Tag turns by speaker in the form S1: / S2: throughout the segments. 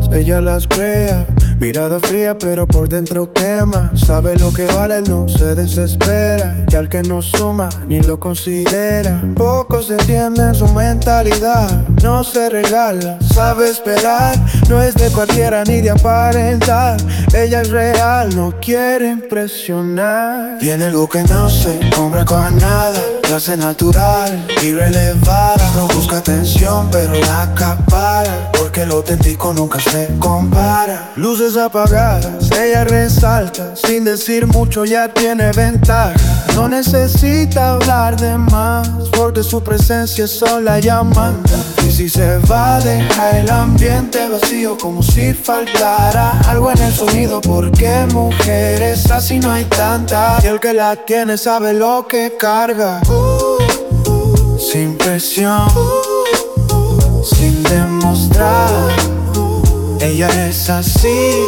S1: ella las crea. Mirada fría pero por dentro quema. Sabe lo que vale, no se desespera. Y al que no suma ni lo considera. Pocos entienden su mentalidad. No se regala, sabe esperar. No es de cualquiera ni de aparentar. Ella es real, no quiere impresionar. Tiene algo que no se compra con nada. Lo hace natural, irrelevada. No busca atención pero la acapara. Porque lo auténtico nunca se compara. Luces apagadas, ella resalta. Sin decir mucho ya tiene ventaja. No necesita hablar de más, porque su presencia sola ya manda. Y si se va deja el ambiente vacío, como si faltara algo en el sonido. Porque mujeres así no hay tantas, y el que la tiene sabe lo que carga. Sin presión, sin demostrar, ella es así,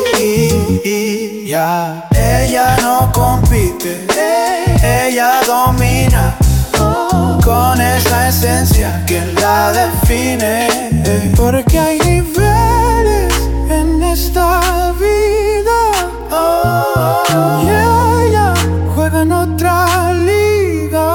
S1: ya. Ella no compite, ella domina, con esa esencia que la define. Porque hay niveles en esta vida, y ella juega en otra liga.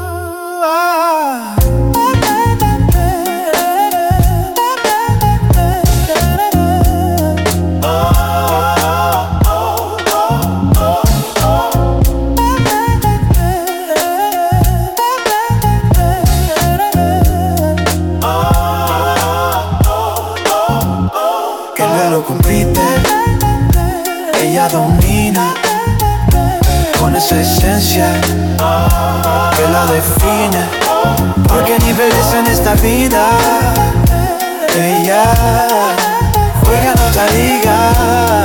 S1: Compite, ella domina, con esa esencia que la define. Porque niveles en esta vida, ella juega en otra liga.